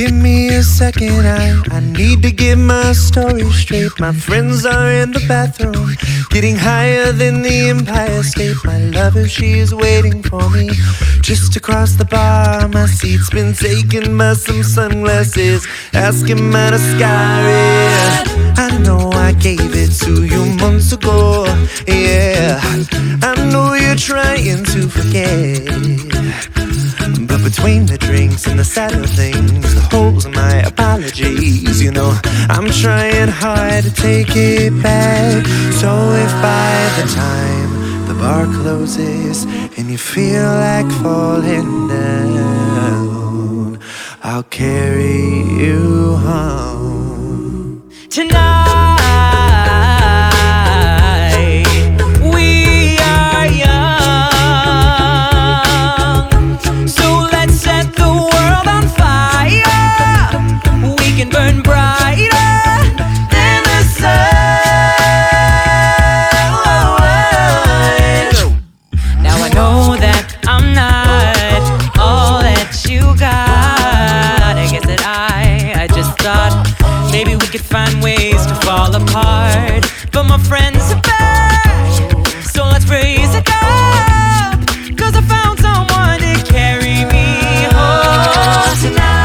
Give me a second, I need to get my story straight. My friends are in the bathroom, getting higher than the Empire State. My lover, she is waiting for me just across the bar. My seat's been taken by some sunglasses, asking out of sky. I know I gave it to you months ago, yeah. I know you're trying to forget, but between the drinks and the sadder things, the holes in my apologies, you know, I'm trying hard to take it back. So if by the time the bar closes and you feel like falling down, I'll carry you home. Tonight we are young, so let's set the world on fire. We can burn brighter than the sun. Now I know that I'm not all that you got. I guess that I just thought maybe we could find ways to fall apart, but my friends are back, so let's raise a cup, 'cause I found someone to carry me home.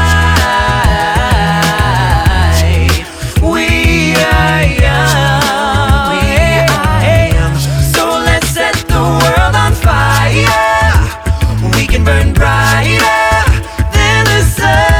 Tonight we are young, so let's set the world on fire. We can burn brighter than the sun.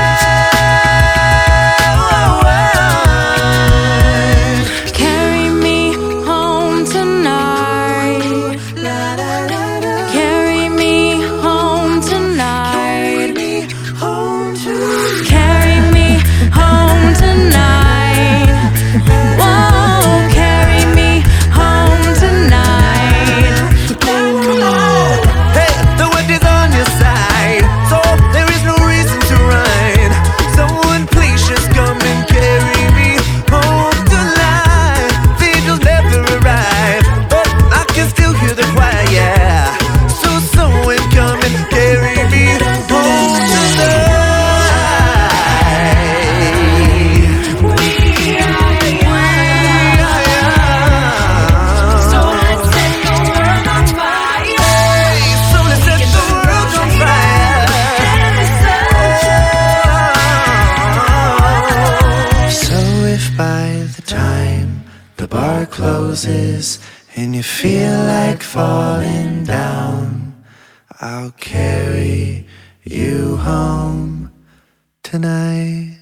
By the time the bar closes and you feel like falling down, I'll carry you home tonight.